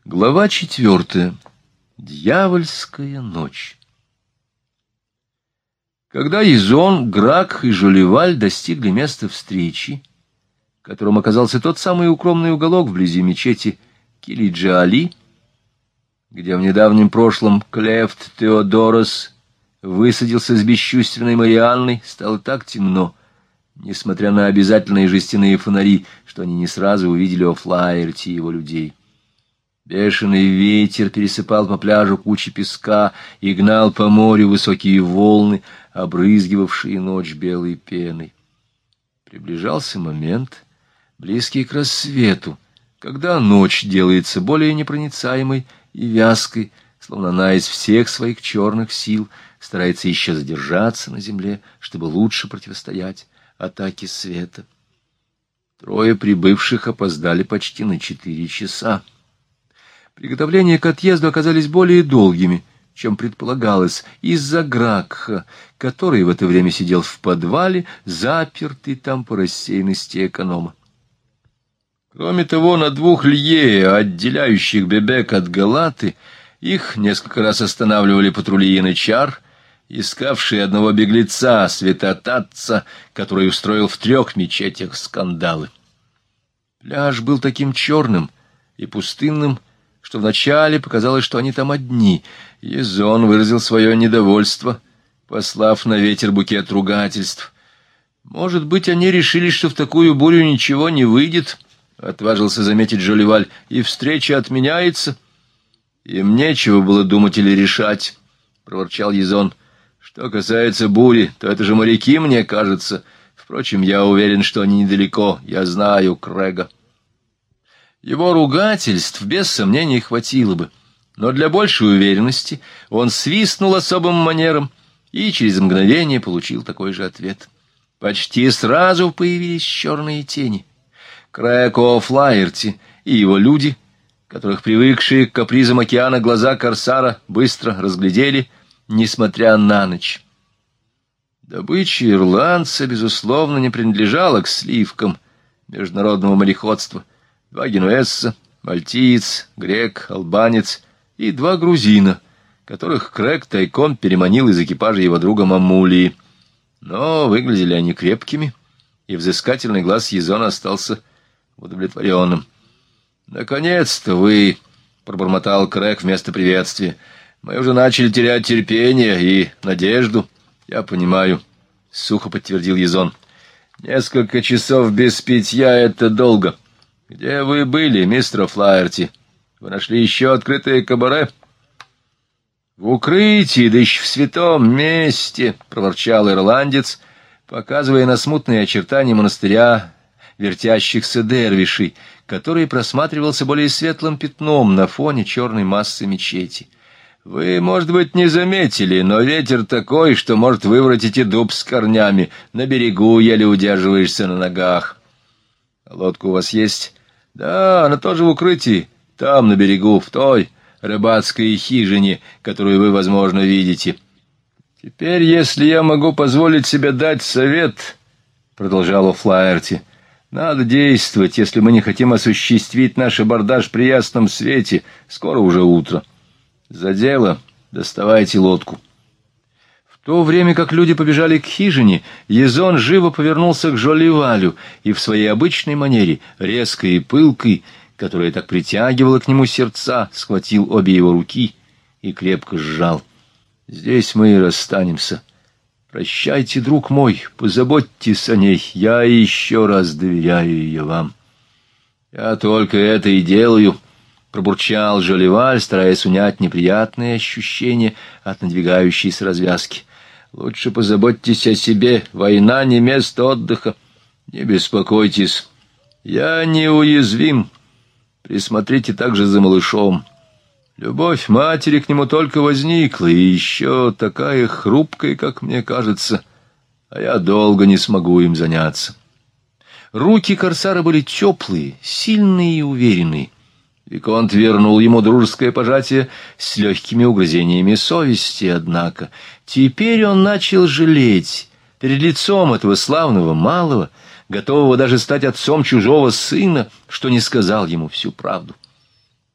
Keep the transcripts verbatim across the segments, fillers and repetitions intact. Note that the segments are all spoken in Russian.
Глава четвертая. Дьявольская ночь. Когда Изон, Грак и Жоливаль достигли места встречи, которым оказался тот самый укромный уголок вблизи мечети Килиджи-Али, где в недавнем прошлом Клефт Теодорос высадился с бесчувственной Марианной, стало так темно, несмотря на обязательные жестяные фонари, что они не сразу увидели О'Флаерти и его людей. Бешеный ветер пересыпал по пляжу кучи песка и гнал по морю высокие волны, обрызгивавшие ночь белой пеной. Приближался момент, близкий к рассвету, когда ночь делается более непроницаемой и вязкой, словно она из всех своих черных сил старается еще задержаться на земле, чтобы лучше противостоять атаке света. Трое прибывших опоздали почти на четыре часа. Приготовления к отъезду оказались более долгими, чем предполагалось, из-за Гракха, который в это время сидел в подвале, запертый там по рассеянности эконома. Кроме того, на двух лье, отделяющих Бебек от Галаты, их несколько раз останавливали патрули янычар, искавшие одного беглеца, святотатца, который устроил в трех мечетях скандалы. Пляж был таким черным и пустынным, что вначале показалось, что они там одни. Изон выразил свое недовольство, послав на ветер букет ругательств. «Может быть, они решили, что в такую бурю ничего не выйдет», — отважился заметить Жоливаль, — «и встреча отменяется». «Им нечего было думать или решать», — проворчал Изон. «Что касается бури, то это же моряки, мне кажется. Впрочем, я уверен, что они недалеко. Я знаю Крэга». Его ругательств без сомнений хватило бы, но для большей уверенности он свистнул особым манером и через мгновение получил такой же ответ. Почти сразу появились черные тени. Крэг О'Флаерти и его люди, которых привыкшие к капризам океана глаза корсара быстро разглядели, несмотря на ночь. Добыча ирландца, безусловно, не принадлежала к сливкам международного мореходства. Два генуэзца, мальтиец, грек, албанец и два грузина, которых Крэг тайком переманил из экипажа его друга Мамулии. Но выглядели они крепкими, и взыскательный глаз Изона остался удовлетворенным. «Наконец-то вы!» — пробормотал Крэг вместо приветствия. «Мы уже начали терять терпение и надежду». «Я понимаю», — сухо подтвердил Изон. «Несколько часов без питья — это долго». «Где вы были, мистер О'Флаерти? Вы нашли еще открытое кабаре?» «В укрытии, да еще в святом месте», — проворчал ирландец, показывая на смутные очертания монастыря вертящихся дервишей, который просматривался более светлым пятном на фоне черной массы мечети. «Вы, может быть, не заметили, но ветер такой, что может выворотить и дуб с корнями. На берегу еле удерживаешься на ногах». «А лодка у вас есть?» «Да, она тоже в укрытии, там, на берегу, в той рыбацкой хижине, которую вы, возможно, видите». «Теперь, если я могу позволить себе дать совет, — продолжал О'Флаерти, — надо действовать, если мы не хотим осуществить наш абордаж при ясном свете. Скоро уже утро. За дело доставайте лодку». В то время как люди побежали к хижине, Изон живо повернулся к Жоливалю и в своей обычной манере, резкой и пылкой, которая так притягивала к нему сердца, схватил обе его руки и крепко сжал. «Здесь мы и расстанемся. Прощайте, друг мой, позаботьтесь о ней. Я еще раз доверяю ее вам». «Я только это и делаю», — пробурчал Жоливаль, стараясь унять неприятные ощущения от надвигающейся развязки. «Лучше позаботьтесь о себе. Война не место отдыха. Не беспокойтесь. Я неуязвим. Присмотрите также за малышом. Любовь матери к нему только возникла, и еще такая хрупкая, как мне кажется, а я долго не смогу им заняться». Руки корсара были теплые, сильные и уверенные. Виконт вернул ему дружеское пожатие с легкими угрызениями совести, однако. Теперь он начал жалеть перед лицом этого славного малого, готового даже стать отцом чужого сына, что не сказал ему всю правду.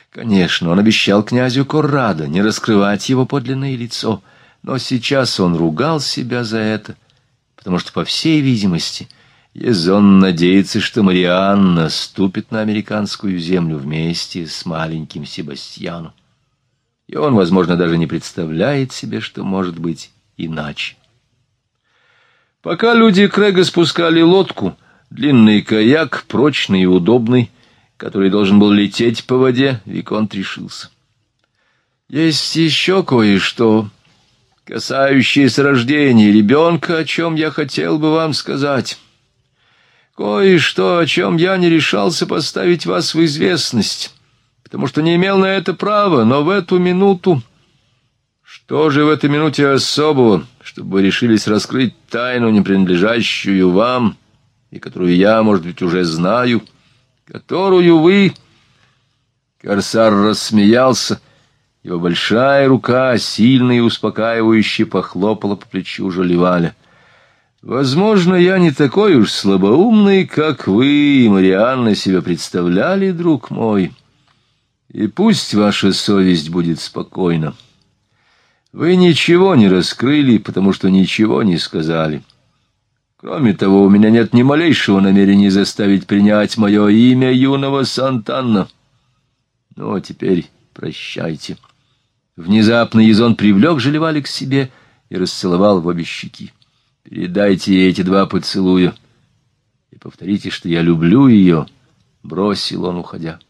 Конечно, он обещал князю Коррадо не раскрывать его подлинное лицо, но сейчас он ругал себя за это, потому что, по всей видимости, Езон надеется, что Марианна ступит на американскую землю вместе с маленьким Себастьяном. И он, возможно, даже не представляет себе, что может быть иначе. Пока люди Крэга спускали лодку, длинный каяк, прочный и удобный, который должен был лететь по воде, виконт решился. «Есть еще кое-что, касающееся рождения ребенка, о чем я хотел бы вам сказать. Кое-что, о чем я не решался поставить вас в известность, потому что не имел на это права, но в эту минуту...» «Что же в этой минуте особого, чтобы вы решились раскрыть тайну, не принадлежащую вам, и которую я, может быть, уже знаю, которую вы...» Корсар рассмеялся. Его большая рука, сильно и успокаивающе, похлопала по плечу Жолливаля. «Возможно, я не такой уж слабоумный, как вы, Марианна, себя представляли, друг мой, и пусть ваша совесть будет спокойна. Вы ничего не раскрыли, потому что ничего не сказали. Кроме того, у меня нет ни малейшего намерения заставить принять мое имя юного Сантанна. Ну, а теперь прощайте». Внезапно Езон привлек Жолливаля к себе и расцеловал в обе щеки. «Передайте ей эти два поцелуя и повторите, что я люблю ее», — бросил он, уходя.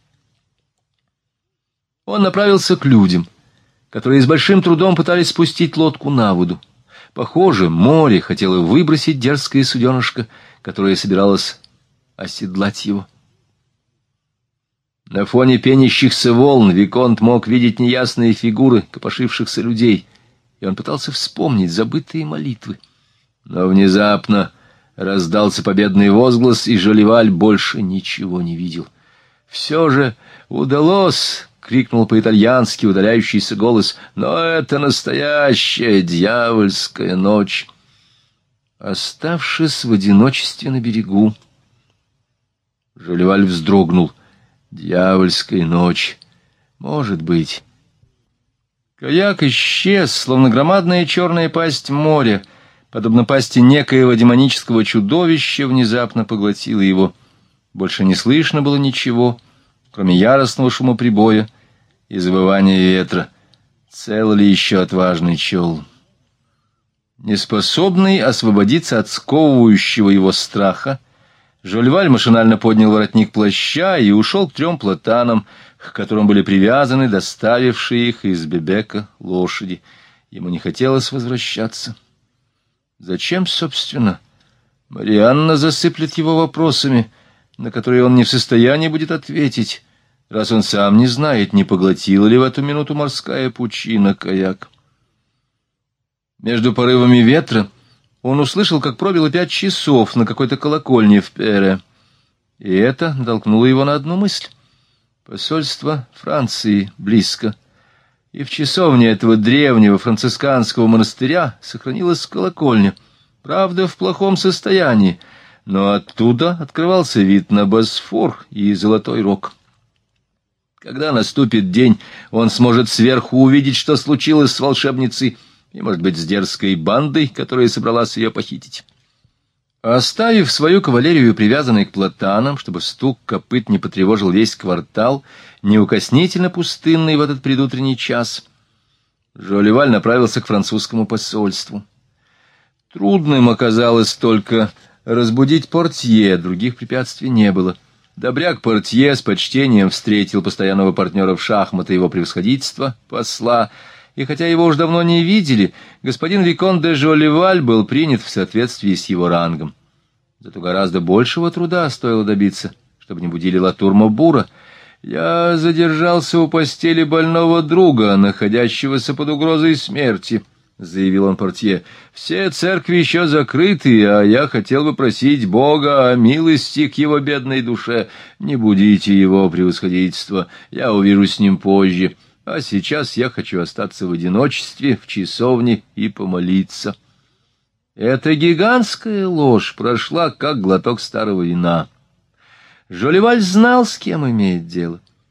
Он направился к людям, которые с большим трудом пытались спустить лодку на воду. Похоже, море хотело выбросить дерзкое суденышко, которое собиралось оседлать его. На фоне пенящихся волн виконт мог видеть неясные фигуры копошившихся людей, и он пытался вспомнить забытые молитвы. Но внезапно раздался победный возглас, и Жолливаль больше ничего не видел. «Все же удалось!» — крикнул по-итальянски удаляющийся голос. «Но это настоящая дьявольская ночь!» Оставшись в одиночестве на берегу, Жолливаль вздрогнул. «Дьявольская ночь! Может быть!» Каяк исчез, словно громадная черная пасть моря, подобно пасти некоего демонического чудовища, внезапно поглотила его. Больше не слышно было ничего, кроме яростного шума прибоя и завывания ветра. Цел ли еще отважный чел? Неспособный освободиться от сковывающего его страха, Жолливаль машинально поднял воротник плаща и ушел к трем платанам, к которым были привязаны доставившие их из Бебека лошади. Ему не хотелось возвращаться. Зачем, собственно? Марианна засыплет его вопросами, на которые он не в состоянии будет ответить, раз он сам не знает, не поглотила ли в эту минуту морская пучина каяк. Между порывами ветра он услышал, как пробило пять часов на какой-то колокольне в Пере, и это натолкнуло его на одну мысль. Посольство Франции близко, и в часовне этого древнего францисканского монастыря сохранилась колокольня, правда, в плохом состоянии, но оттуда открывался вид на Босфор и Золотой Рог. Когда наступит день, он сможет сверху увидеть, что случилось с волшебницей, и, может быть, с дерзкой бандой, которая собралась ее похитить. Оставив свою кавалерию привязанной к платанам, чтобы стук копыт не потревожил весь квартал, неукоснительно пустынный в этот предутренний час, Жолливаль направился к французскому посольству. Трудным оказалось только разбудить портье, других препятствий не было. Добряк портье с почтением встретил постоянного партнера в шахматы его превосходительства, посла, и хотя его уж давно не видели, господин виконт де Жолливаль был принят в соответствии с его рангом. Зато гораздо большего труда стоило добиться, чтобы не будили Латур-Мобура. «Я задержался у постели больного друга, находящегося под угрозой смерти», — заявил он портье. «Все церкви еще закрыты, а я хотел бы просить Бога о милости к его бедной душе. Не будите его превосходительство, я увижу с ним позже. А сейчас я хочу остаться в одиночестве в часовне и помолиться». Эта гигантская ложь прошла, как глоток старого вина. Жолливаль знал, с кем имеет дело.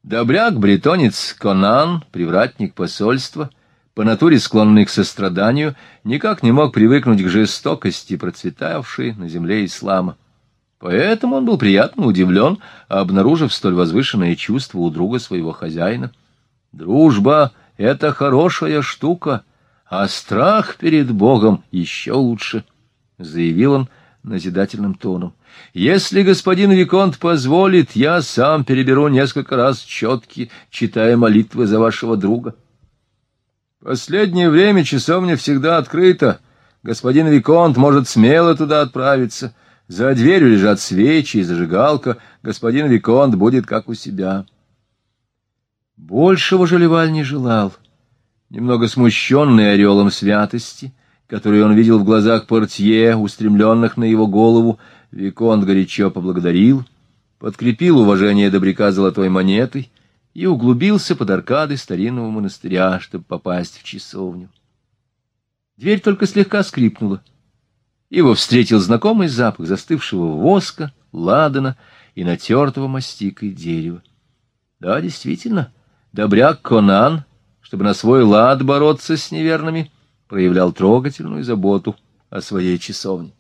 Добряк-бретонец Конан, привратник посольства, по натуре склонный к состраданию, никак не мог привыкнуть к жестокости, процветавшей на земле ислама. Поэтому он был приятно удивлен, обнаружив столь возвышенное чувство у друга своего хозяина. «Дружба — это хорошая штука, а страх перед Богом еще лучше», — заявил он назидательным тоном. «Если господин Виконт позволит, я сам переберу несколько раз четки, читая молитвы за вашего друга». «Последнее время часовня всегда открыта. Господин Виконт может смело туда отправиться. За дверью лежат свечи и зажигалка. Господин Виконт будет как у себя». Большего Жоливаль не желал. Немного смущенный орелом святости, который он видел в глазах портье, устремленных на его голову, Виконт горячо поблагодарил, подкрепил уважение добряка золотой монетой и углубился под аркады старинного монастыря, чтобы попасть в часовню. Дверь только слегка скрипнула. Его встретил знакомый запах застывшего воска, ладана и натертого мастикой дерева. Да, действительно, добряк Конан, чтобы на свой лад бороться с неверными, проявлял трогательную заботу о своей часовне.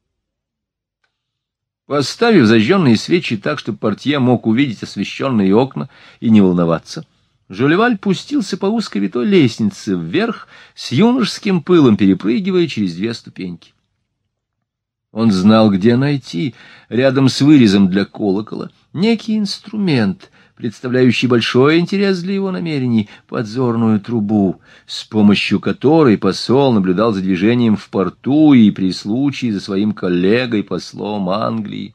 Поставив зажженные свечи так, чтобы портье мог увидеть освещенные окна и не волноваться, Жоливаль пустился по узкой витой лестнице вверх, с юношеским пылом перепрыгивая через две ступеньки. Он знал, где найти, рядом с вырезом для колокола, некий инструмент, представляющий большой интерес для его намерений, подзорную трубу, с помощью которой посол наблюдал за движением в порту и при случае за своим коллегой, послом Англии.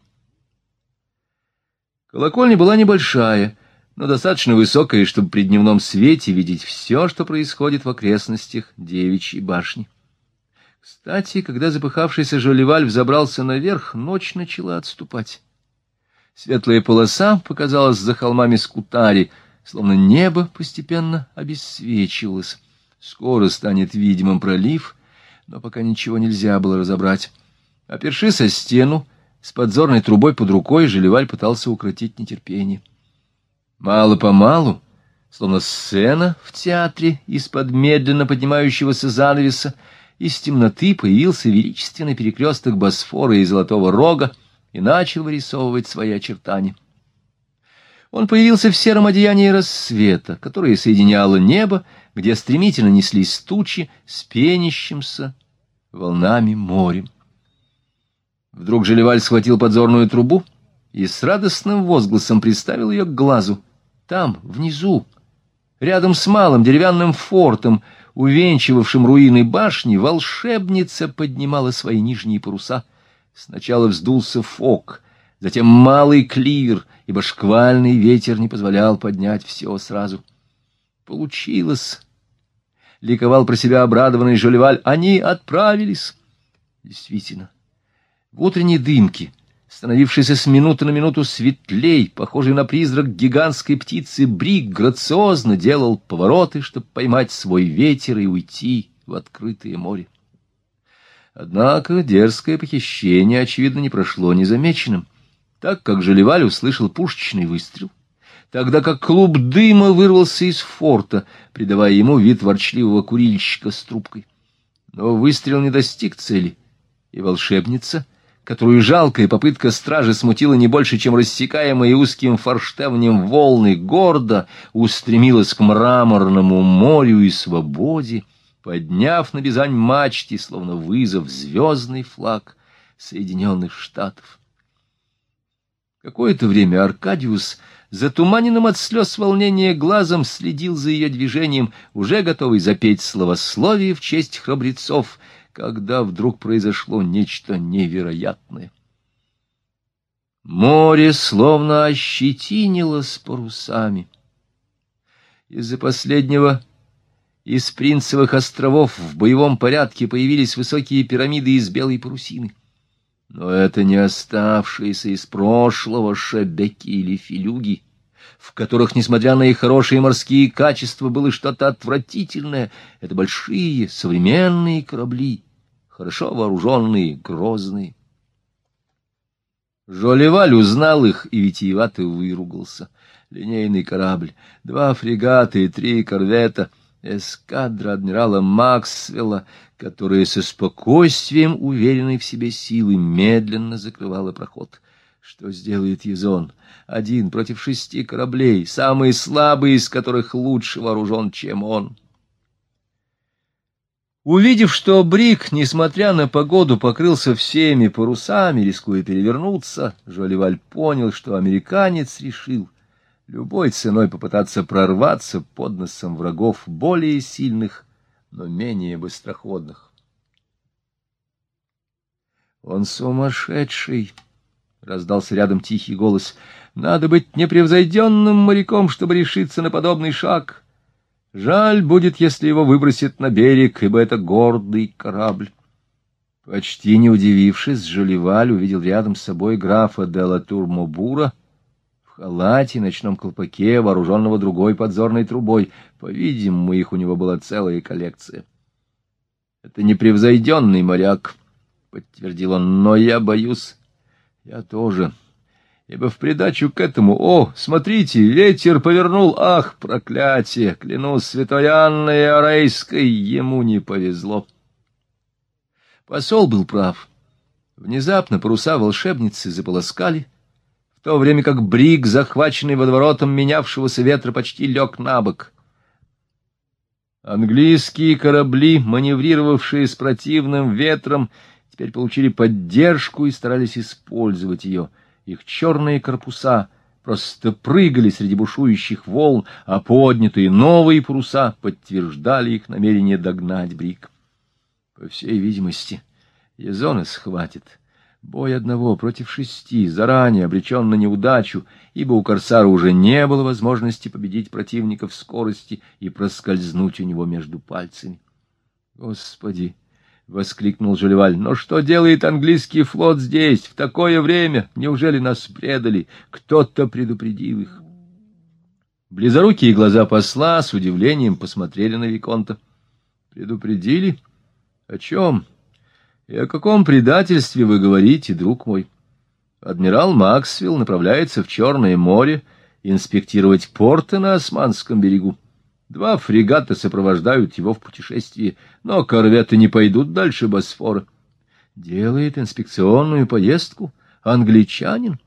Колокольня была небольшая, но достаточно высокая, чтобы при дневном свете видеть все, что происходит в окрестностях Девичьей башни. Кстати, когда запыхавшийся Жоливаль взобрался наверх, ночь начала отступать. Светлая полоса показалась за холмами Скутари, словно небо постепенно обесцвечивалось. Скоро станет видимым пролив, но пока ничего нельзя было разобрать. Опершись о стену, с подзорной трубой под рукой, Жоливаль пытался укротить нетерпение. Мало-помалу, словно сцена в театре из-под медленно поднимающегося занавеса, из темноты появился величественный перекресток Босфора и Золотого Рога и начал вырисовывать свои очертания. Он появился в сером одеянии рассвета, которое соединяло небо, где стремительно неслись тучи с пенящимся волнами морем. Вдруг Жоливаль схватил подзорную трубу и с радостным возгласом приставил ее к глазу. Там, внизу, рядом с малым деревянным фортом, увенчивавшим руины башни, волшебница поднимала свои нижние паруса. Сначала вздулся фок, затем малый клир, ибо шквальный ветер не позволял поднять все сразу. Получилось! Ликовал про себя обрадованный Жоливаль. Они отправились! Действительно, в утренней дымке, становившейся с минуты на минуту светлей, похожий на призрак гигантской птицы, Бриг грациозно делал повороты, чтобы поймать свой ветер и уйти в открытое море. Однако дерзкое похищение, очевидно, не прошло незамеченным, так как Жоливаль услышал пушечный выстрел, тогда как клуб дыма вырвался из форта, придавая ему вид ворчливого курильщика с трубкой. Но выстрел не достиг цели, и волшебница, которую жалкая попытка стражи смутила не больше, чем рассекаемые узким форштевнем волны, гордо устремилась к мраморному морю и свободе, подняв на бизань мачте, словно вызов, звездный флаг Соединенных Штатов. Какое-то время Аркадиус, затуманенным от слез волнения глазом, следил за ее движением, уже готовый запеть словословие в честь храбрецов, когда вдруг произошло нечто невероятное. Море словно ощетинилось парусами. Из-за последнего из Принцевых островов в боевом порядке появились высокие пирамиды из белой парусины. Но это не оставшиеся из прошлого шебеки или филюги, в которых, несмотря на их хорошие морские качества, было что-то отвратительное. Это большие современные корабли, хорошо вооруженные, грозные. Жоливаль узнал их и витиевато выругался. линейный корабль, два фрегата и три корвета, эскадра адмирала Максвелла, которая со спокойствием, уверенной в себе силы, медленно закрывала проход. Что сделает Язон? Один против шести кораблей, самый слабый из которых лучше вооружен, чем он. Увидев, что Брик, несмотря на погоду, покрылся всеми парусами, рискуя перевернуться, Жолливаль понял, что американец решил любой ценой попытаться прорваться под носом врагов более сильных, но менее быстроходных. «Он сумасшедший!» — раздался рядом тихий голос. «Надо быть непревзойденным моряком, чтобы решиться на подобный шаг. Жаль будет, если его выбросит на берег, ибо это гордый корабль». Почти не удивившись, Жолливаль увидел рядом с собой графа де ла Тур-Мобура в халате и ночном колпаке, вооруженного другой подзорной трубой. По-видимому, их у него была целая коллекция. «Это непревзойденный моряк», — подтвердил он, — «но я боюсь». «Я тоже. Ибо в придачу к этому... О, смотрите, ветер повернул! Ах, проклятие! Клянусь святой Анной Иорейской, ему не повезло». Посол был прав. Внезапно паруса волшебницы заполоскали, в то время как Брик, захваченный водоворотом менявшегося ветра, почти лег на бок. Английские корабли, маневрировавшие с противным ветром, теперь получили поддержку и старались использовать ее. Их черные корпуса просто прыгали среди бушующих волн, а поднятые новые паруса подтверждали их намерение догнать Брик. По всей видимости, Язона схватит. Бой одного против шести, заранее обречен на неудачу, ибо у корсара уже не было возможности победить противника в скорости и проскользнуть у него между пальцами. «Господи!» — воскликнул Жолливаль. «Но что делает английский флот здесь, в такое время? Неужели нас предали? Кто-то предупредил их». Близорукие глаза посла с удивлением посмотрели на виконта. «Предупредили? О чем? И о каком предательстве вы говорите, друг мой? Адмирал Максвелл направляется в Черное море инспектировать порты на Османском берегу. Два фрегата сопровождают его в путешествии, но корветы не пойдут дальше Босфора. Делает инспекционную поездку англичанин».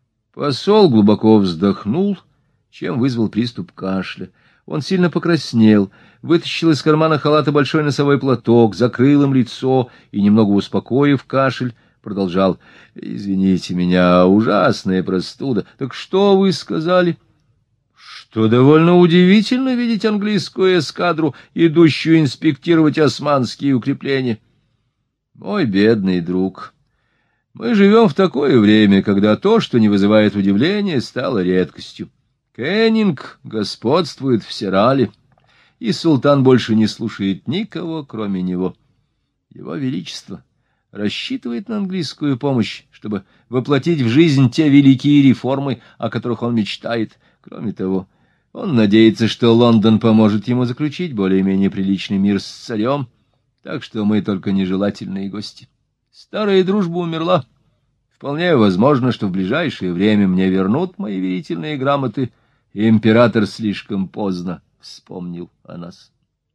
Посол глубоко вздохнул, чем вызвал приступ кашля. Он сильно покраснел, вытащил из кармана халата большой носовой платок, закрыл им лицо и, немного успокоив кашель, продолжал: «Извините меня, ужасная простуда. Так что вы сказали?» «Что довольно удивительно видеть английскую эскадру, идущую инспектировать османские укрепления». «Мой бедный друг, мы живем в такое время, когда то, что не вызывает удивления, стало редкостью. Кеннинг господствует в Серале, и султан больше не слушает никого, кроме него. Его Величество рассчитывает на английскую помощь, чтобы воплотить в жизнь те великие реформы, о которых он мечтает. Кроме того, он надеется, что Лондон поможет ему заключить более-менее приличный мир с царем, так что мы только нежелательные гости. Старая дружба умерла. Вполне возможно, что в ближайшее время мне вернут мои верительные грамоты. Император слишком поздно вспомнил о нас».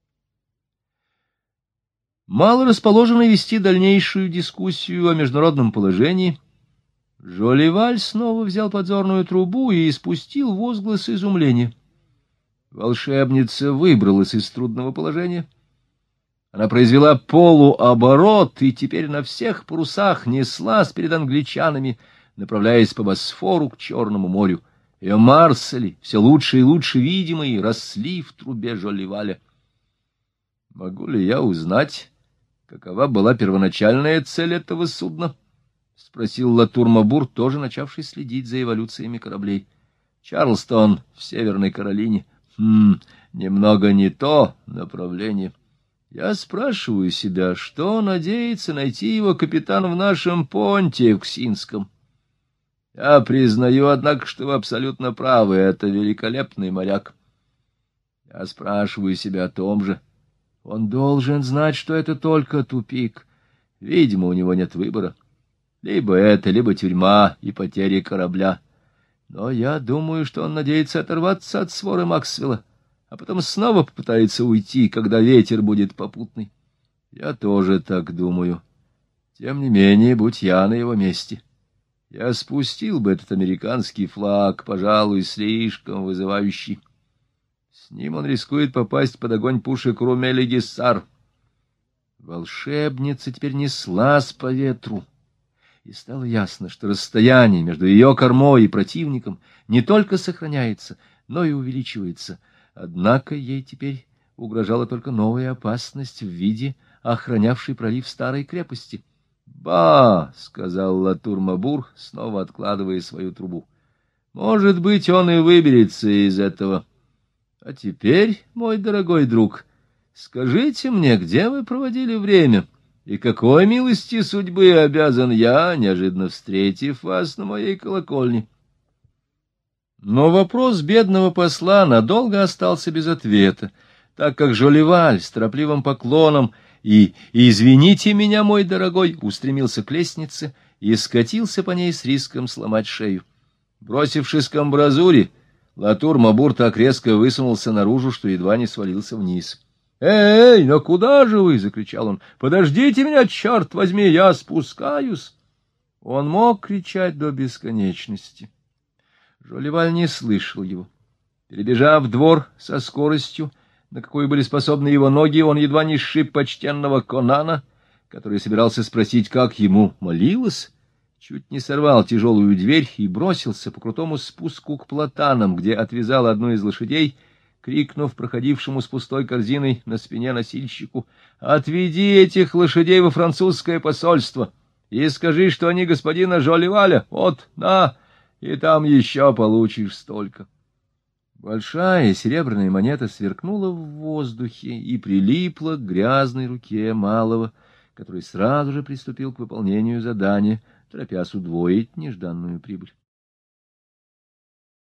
Мало расположенный вести дальнейшую дискуссию о международном положении, Жолливаль снова взял подзорную трубу и испустил возглас изумления. Волшебница выбралась из трудного положения. Она произвела полуоборот и теперь на всех парусах неслась перед англичанами, направляясь по Босфору к Черному морю. Ее марсели, все лучше и лучше видимые, росли в трубе Жолливаля. «Могу ли я узнать, какова была первоначальная цель этого судна?» — спросил Латур-Мобур, тоже начавший следить за эволюциями кораблей. «Чарльстон в Северной Каролине. Хм, немного не то направление. Я спрашиваю себя, что надеется найти его капитан в нашем понте в Ксинском. Я признаю, однако, что вы абсолютно правы, это великолепный моряк. Я спрашиваю себя о том же. Он должен знать, что это только тупик. Видимо, у него нет выбора. Либо это, либо тюрьма и потеря корабля. Но я думаю, что он надеется оторваться от своры Максвелла, а потом снова попытается уйти, когда ветер будет попутный. Я тоже так думаю. Тем не менее, будь я на его месте, я спустил бы этот американский флаг, пожалуй, слишком вызывающий. С ним он рискует попасть под огонь пушек Румели Гиссар. Волшебница теперь неслась по ветру, и стало ясно, что расстояние между ее кормой и противником не только сохраняется, но и увеличивается. Однако ей теперь угрожала только новая опасность в виде охранявшей пролив старой крепости. «Ба!» — сказал Латур-Мабур, снова откладывая свою трубу. «Может быть, он и выберется из этого. А теперь, мой дорогой друг, скажите мне, где вы проводили время, и какой милости судьбы обязан я, неожиданно встретив вас на моей колокольне?» Но вопрос бедного посла надолго остался без ответа, так как Жоливаль с торопливым поклоном и «Извините меня, мой дорогой» устремился к лестнице и скатился по ней с риском сломать шею. Бросившись к амбразуре, Латур-Мабур так резко высунулся наружу, что едва не свалился вниз. «Эй, эй, но куда же вы?» — закричал он. «Подождите меня, черт возьми, я спускаюсь!» Он мог кричать до бесконечности. Жоливаль не слышал его. Перебежав двор со скоростью, на какую были способны его ноги, он едва не сшиб почтенного Конана, который собирался спросить, как ему молилось, чуть не сорвал тяжелую дверь и бросился по крутому спуску к платанам, где отвязал одну из лошадей, крикнув проходившему с пустой корзиной на спине носильщику: «Отведи этих лошадей во французское посольство и скажи, что они господина Жоливаля. Вот, на, и там еще получишь столько». Большая серебряная монета сверкнула в воздухе и прилипла к грязной руке малого, который сразу же приступил к выполнению задания, торопясь удвоить нежданную прибыль.